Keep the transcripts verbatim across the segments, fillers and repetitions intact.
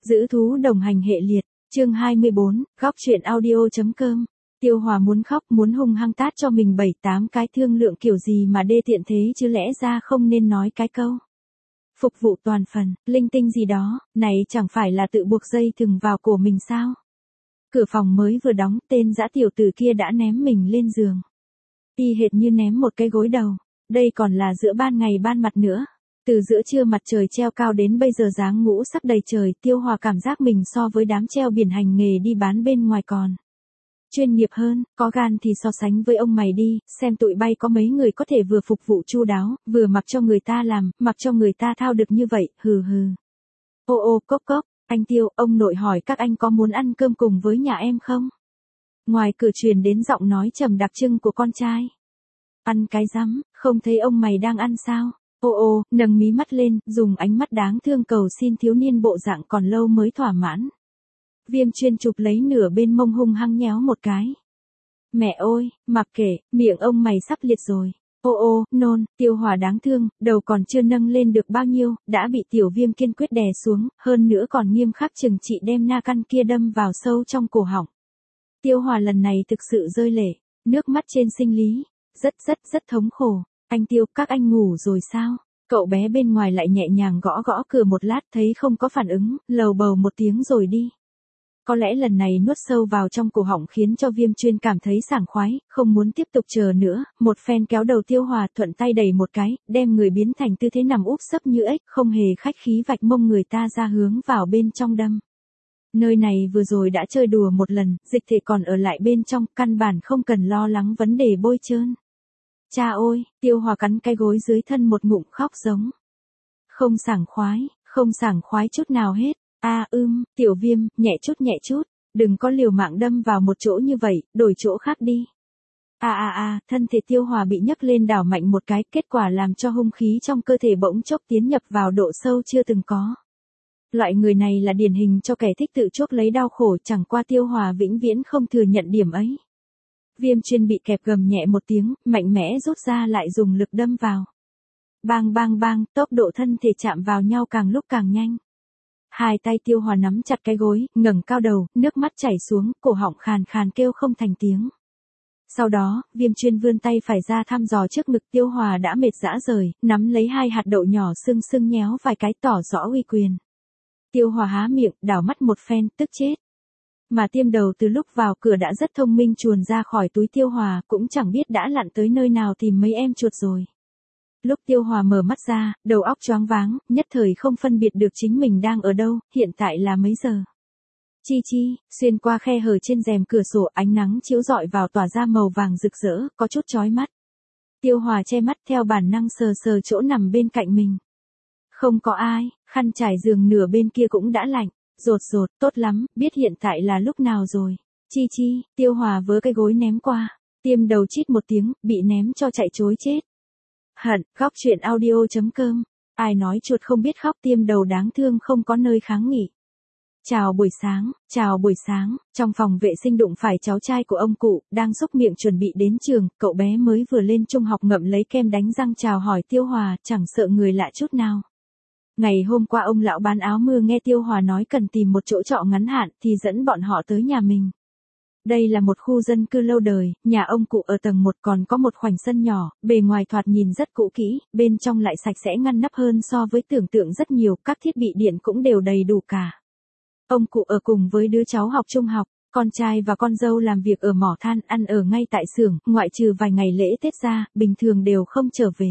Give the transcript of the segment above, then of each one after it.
Giữ thú đồng hành hệ liệt, chương hai mươi bốn, góc truyện audio.com. Tiêu Hòa muốn khóc, muốn hung hăng tát cho mình bảy tám cái, thương lượng kiểu gì mà đê tiện thế chứ, lẽ ra không nên nói cái câu phục vụ toàn phần, linh tinh gì đó, này chẳng phải là tự buộc dây thừng vào cổ mình sao? Cửa phòng mới vừa đóng, tên dã tiểu tử kia đã ném mình lên giường. Y hệt như ném một cái gối đầu, đây còn là giữa ban ngày ban mặt nữa. Từ giữa trưa mặt trời treo cao đến bây giờ dáng ngũ sắc đầy trời, Tiêu Hòa cảm giác mình so với đám treo biển hành nghề đi bán bên ngoài còn chuyên nghiệp hơn, có gan thì so sánh với ông mày đi, xem tụi bay có mấy người có thể vừa phục vụ chu đáo, vừa mặc cho người ta làm, mặc cho người ta thao được như vậy, hừ hừ. Ô ô cốc cốc, anh Tiêu, ông nội hỏi các anh có muốn ăn cơm cùng với nhà em không? Ngoài cửa truyền đến giọng nói trầm đặc trưng của con trai. Ăn cái rắm, không thấy ông mày đang ăn sao? Ô ô, nâng mí mắt lên, dùng ánh mắt đáng thương cầu xin thiếu niên bộ dạng còn lâu mới thỏa mãn. Viêm Chuyên chụp lấy nửa bên mông hung hăng nhéo một cái. Mẹ ơi, mặc kệ, miệng ông mày sắp liệt rồi. Ô ô, nôn, Tiêu Hòa đáng thương, đầu còn chưa nâng lên được bao nhiêu, đã bị tiểu Viêm kiên quyết đè xuống, hơn nữa còn nghiêm khắc trừng trị đem na căn kia đâm vào sâu trong cổ họng. Tiêu Hòa lần này thực sự rơi lệ, nước mắt trên sinh lý, rất rất rất thống khổ. Anh Tiêu, các anh ngủ rồi sao? Cậu bé bên ngoài lại nhẹ nhàng gõ gõ cửa một lát, thấy không có phản ứng, lầu bầu một tiếng rồi đi. Có lẽ lần này nuốt sâu vào trong cổ họng khiến cho Viêm Chuyên cảm thấy sảng khoái, không muốn tiếp tục chờ nữa, một phen kéo đầu Tiêu Hòa, thuận tay đẩy một cái, đem người biến thành tư thế nằm úp sấp như ếch, không hề khách khí vạch mông người ta ra hướng vào bên trong đâm. Nơi này vừa rồi đã chơi đùa một lần, dịch thể còn ở lại bên trong, căn bản không cần lo lắng vấn đề bôi trơn. Cha ôi, Tiêu Hòa cắn cái gối dưới thân một ngụm khóc giống. Không sảng khoái, không sảng khoái chút nào hết. A à, ưm, tiểu Viêm, nhẹ chút nhẹ chút, đừng có liều mạng đâm vào một chỗ như vậy, đổi chỗ khác đi. A a a, thân thể Tiêu Hòa bị nhấc lên đảo mạnh một cái, kết quả làm cho hung khí trong cơ thể bỗng chốc tiến nhập vào độ sâu chưa từng có. Loại người này là điển hình cho kẻ thích tự chuốc lấy đau khổ, chẳng qua Tiêu Hòa vĩnh viễn không thừa nhận điểm ấy. Viêm Chuyên bị kẹp gầm nhẹ một tiếng, mạnh mẽ rút ra lại dùng lực đâm vào. Bang bang bang, tốc độ thân thể chạm vào nhau càng lúc càng nhanh. Hai tay Tiêu Hòa nắm chặt cái gối, ngẩng cao đầu, nước mắt chảy xuống, cổ họng khàn khàn kêu không thành tiếng. Sau đó, Viêm Chuyên vươn tay phải ra thăm dò trước ngực Tiêu Hòa đã mệt rã rời, nắm lấy hai hạt đậu nhỏ sưng sưng nhéo vài cái tỏ rõ uy quyền. Tiêu Hòa há miệng, đảo mắt một phen, tức chết. Mà tiêm đầu từ lúc vào cửa đã rất thông minh chuồn ra khỏi túi Tiêu Hòa, cũng chẳng biết đã lặn tới nơi nào tìm mấy em chuột rồi. Lúc Tiêu Hòa mở mắt ra, đầu óc choáng váng, nhất thời không phân biệt được chính mình đang ở đâu, hiện tại là mấy giờ. Chi chi, xuyên qua khe hở trên rèm cửa sổ, ánh nắng chiếu rọi vào tỏa ra màu vàng rực rỡ, có chút chói mắt. Tiêu Hòa che mắt theo bản năng sờ sờ chỗ nằm bên cạnh mình. Không có ai, khăn trải giường nửa bên kia cũng đã lạnh. Rột rột, tốt lắm, biết hiện tại là lúc nào rồi. Chi chi, Tiêu Hòa vớ cái gối ném qua. Tiêm đầu chít một tiếng, bị ném cho chạy chối chết. Hận, góc truyện audio.com. Ai nói chuột không biết khóc, tiêm đầu đáng thương không có nơi kháng nghị. Chào buổi sáng, chào buổi sáng, trong phòng vệ sinh đụng phải cháu trai của ông cụ, đang xúc miệng chuẩn bị đến trường, cậu bé mới vừa lên trung học ngậm lấy kem đánh răng chào hỏi Tiêu Hòa, chẳng sợ người lạ chút nào. Ngày hôm qua ông lão bán áo mưa nghe Tiêu Hòa nói cần tìm một chỗ trọ ngắn hạn thì dẫn bọn họ tới nhà mình. Đây là một khu dân cư lâu đời, nhà ông cụ ở tầng một còn có một khoảnh sân nhỏ, bề ngoài thoạt nhìn rất cũ kỹ, bên trong lại sạch sẽ ngăn nắp hơn so với tưởng tượng rất nhiều, các thiết bị điện cũng đều đầy đủ cả. Ông cụ ở cùng với đứa cháu học trung học, con trai và con dâu làm việc ở mỏ than, ăn ở ngay tại xưởng, ngoại trừ vài ngày lễ Tết ra, bình thường đều không trở về.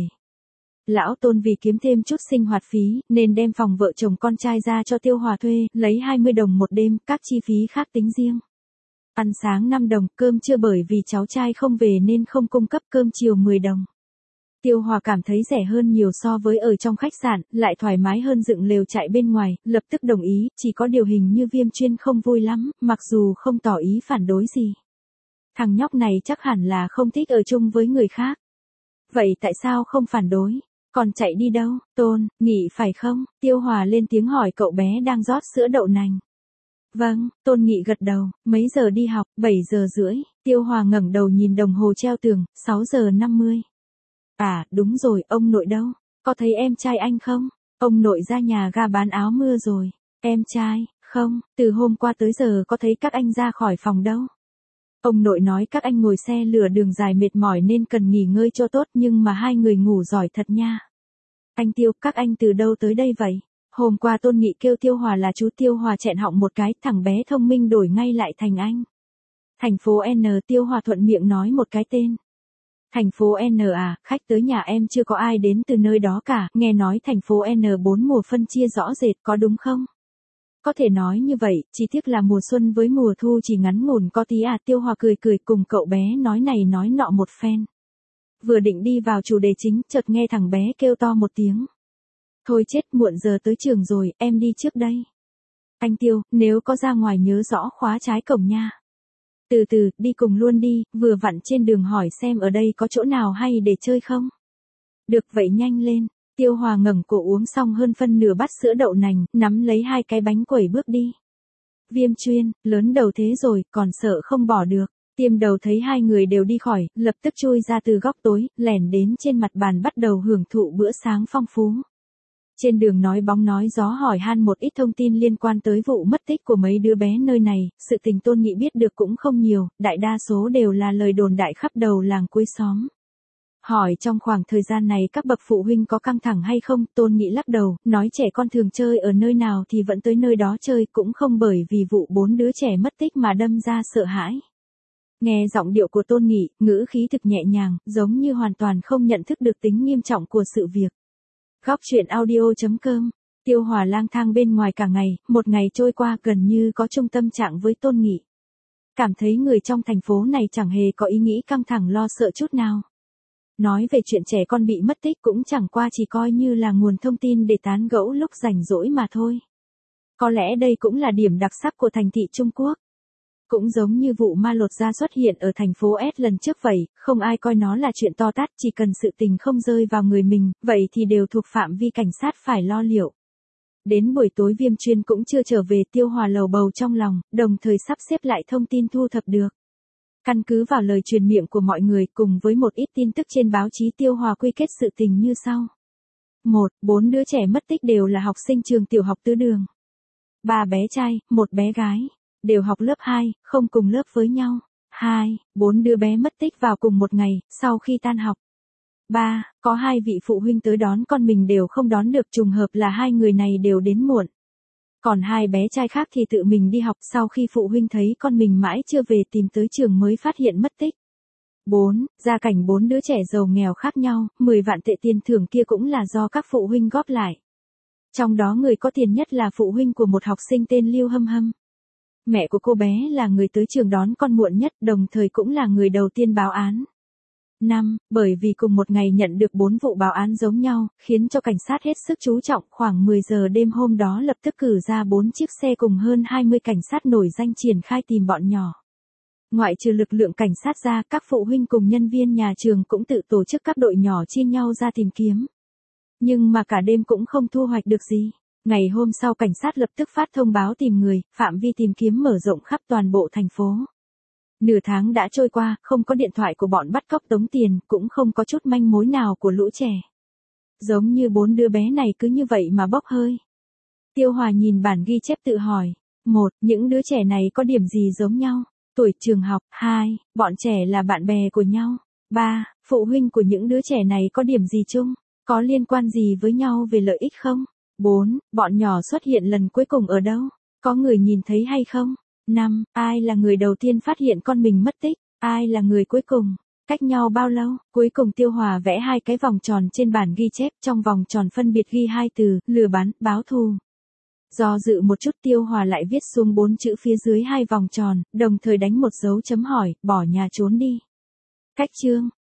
Lão Tôn vì kiếm thêm chút sinh hoạt phí, nên đem phòng vợ chồng con trai ra cho Tiêu Hòa thuê, lấy hai mươi đồng một đêm, các chi phí khác tính riêng. Ăn sáng năm đồng, cơm trưa bởi vì cháu trai không về nên không cung cấp, cơm chiều mười đồng. Tiêu Hòa cảm thấy rẻ hơn nhiều so với ở trong khách sạn, lại thoải mái hơn dựng lều trại bên ngoài, lập tức đồng ý, chỉ có điều hình như Viêm Chuyên không vui lắm, mặc dù không tỏ ý phản đối gì. Thằng nhóc này chắc hẳn là không thích ở chung với người khác. Vậy tại sao không phản đối? Còn chạy đi đâu? Tôn, nghỉ phải không? Tiêu Hòa lên tiếng hỏi cậu bé đang rót sữa đậu nành. Vâng, Tôn Nghị gật đầu, mấy giờ đi học? bảy giờ rưỡi. Tiêu Hòa ngẩng đầu nhìn đồng hồ treo tường, sáu giờ năm mươi. À, đúng rồi, ông nội đâu? Có thấy em trai anh không? Ông nội ra nhà ga bán áo mưa rồi. Em trai, Không, từ hôm qua tới giờ có thấy các anh ra khỏi phòng đâu. Ông nội nói các anh ngồi xe lửa đường dài mệt mỏi nên cần nghỉ ngơi cho tốt, nhưng mà hai người ngủ giỏi thật nha. Anh Tiêu, các anh từ đâu tới đây vậy? Hôm qua Tôn Nghị kêu Tiêu Hòa là chú, Tiêu Hòa chẹn họng một cái, thằng bé thông minh đổi ngay lại thành anh. Thành phố N, Tiêu Hòa thuận miệng nói một cái tên. Thành phố N à, khách tới nhà em chưa có ai đến từ nơi đó cả, nghe nói thành phố N bốn mùa phân chia rõ rệt, có đúng không? Có thể nói như vậy, chỉ tiếc là mùa xuân với mùa thu chỉ ngắn ngủn có tí à. Tiêu Hòa cười cười cùng cậu bé nói này nói nọ một phen. Vừa định đi vào chủ đề chính, chợt nghe thằng bé kêu to một tiếng. Thôi chết, muộn giờ tới trường rồi, em đi trước đây. Anh Tiêu, nếu có ra ngoài nhớ rõ khóa trái cổng nha. Từ từ, đi cùng luôn đi, vừa vặn trên đường hỏi xem ở đây có chỗ nào hay để chơi không. Được vậy nhanh lên. Tiêu Hòa ngẩng cổ uống xong hơn phân nửa bát sữa đậu nành, nắm lấy hai cái bánh quẩy bước đi. Viêm Chuyên, lớn đầu thế rồi, còn sợ không bỏ được. Tiêm Đầu thấy hai người đều đi khỏi, lập tức chui ra từ góc tối, lẻn đến trên mặt bàn bắt đầu hưởng thụ bữa sáng phong phú. Trên đường nói bóng nói gió hỏi han một ít thông tin liên quan tới vụ mất tích của mấy đứa bé nơi này, sự tình Tôn Nghị biết được cũng không nhiều, đại đa số đều là lời đồn đại khắp đầu làng cuối xóm. Hỏi trong khoảng thời gian này các bậc phụ huynh có căng thẳng hay không, Tôn Nghị lắc đầu, nói trẻ con thường chơi ở nơi nào thì vẫn tới nơi đó chơi, cũng không bởi vì vụ bốn đứa trẻ mất tích mà đâm ra sợ hãi. Nghe giọng điệu của Tôn Nghị, ngữ khí thực nhẹ nhàng, giống như hoàn toàn không nhận thức được tính nghiêm trọng của sự việc. Góc truyện audio chấm com. Tiêu Hòa lang thang bên ngoài cả ngày, một ngày trôi qua gần như có chung tâm trạng với Tôn Nghị. Cảm thấy người trong thành phố này chẳng hề có ý nghĩ căng thẳng lo sợ chút nào. Nói về chuyện trẻ con bị mất tích cũng chẳng qua chỉ coi như là nguồn thông tin để tán gẫu lúc rảnh rỗi mà thôi. Có lẽ đây cũng là điểm đặc sắc của thành thị Trung Quốc. Cũng giống như vụ ma lột da xuất hiện ở thành phố S lần trước vậy, không ai coi nó là chuyện to tát, chỉ cần sự tình không rơi vào người mình, vậy thì đều thuộc phạm vi cảnh sát phải lo liệu. Đến buổi tối Viêm Chuyên cũng chưa trở về, Tiêu Hòa lầu bầu trong lòng, đồng thời sắp xếp lại thông tin thu thập được. Căn cứ vào lời truyền miệng của mọi người cùng với một ít tin tức trên báo chí, Tiêu Hòa quy kết sự tình như sau. một. Bốn đứa trẻ mất tích đều là học sinh trường tiểu học Tứ Đường. Ba bé trai, một bé gái. Đều học lớp hai, không cùng lớp với nhau. hai. Bốn đứa bé mất tích vào cùng một ngày, sau khi tan học. ba. Có hai vị phụ huynh tới đón con mình đều không đón được, trùng hợp là hai người này đều đến muộn. Còn hai bé trai khác thì tự mình đi học, sau khi phụ huynh thấy con mình mãi chưa về tìm tới trường mới phát hiện mất tích. bốn. Gia cảnh bốn đứa trẻ giàu nghèo khác nhau, mười vạn tệ tiền thưởng kia cũng là do các phụ huynh góp lại. Trong đó người có tiền nhất là phụ huynh của một học sinh tên Lưu Hâm Hâm. Mẹ của cô bé là người tới trường đón con muộn nhất, đồng thời cũng là người đầu tiên báo án. năm. Bởi vì cùng một ngày nhận được bốn vụ báo án giống nhau, khiến cho cảnh sát hết sức chú trọng, khoảng mười giờ đêm hôm đó lập tức cử ra bốn chiếc xe cùng hơn hai mươi cảnh sát nổi danh triển khai tìm bọn nhỏ. Ngoại trừ lực lượng cảnh sát ra, các phụ huynh cùng nhân viên nhà trường cũng tự tổ chức các đội nhỏ chia nhau ra tìm kiếm. Nhưng mà cả đêm cũng không thu hoạch được gì. Ngày hôm sau cảnh sát lập tức phát thông báo tìm người, phạm vi tìm kiếm mở rộng khắp toàn bộ thành phố. Nửa tháng đã trôi qua, không có điện thoại của bọn bắt cóc tống tiền, cũng không có chút manh mối nào của lũ trẻ. Giống như bốn đứa bé này cứ như vậy mà bốc hơi. Tiêu Hòa nhìn bản ghi chép tự hỏi. một. Những đứa trẻ này có điểm gì giống nhau? Tuổi trường học. hai. Bọn trẻ là bạn bè của nhau. ba. Phụ huynh của những đứa trẻ này có điểm gì chung? Có liên quan gì với nhau về lợi ích không? bốn. Bọn nhỏ xuất hiện lần cuối cùng ở đâu? Có người nhìn thấy hay không? năm. Ai là người đầu tiên phát hiện con mình mất tích? Ai là người cuối cùng? Cách nhau bao lâu? Cuối cùng Tiêu Hòa vẽ hai cái vòng tròn trên bản ghi chép, trong vòng tròn phân biệt ghi hai từ, lừa bán, báo thù. Do dự một chút Tiêu Hòa lại viết xuống bốn chữ phía dưới hai vòng tròn, đồng thời đánh một dấu chấm hỏi, bỏ nhà trốn đi. Cách chương.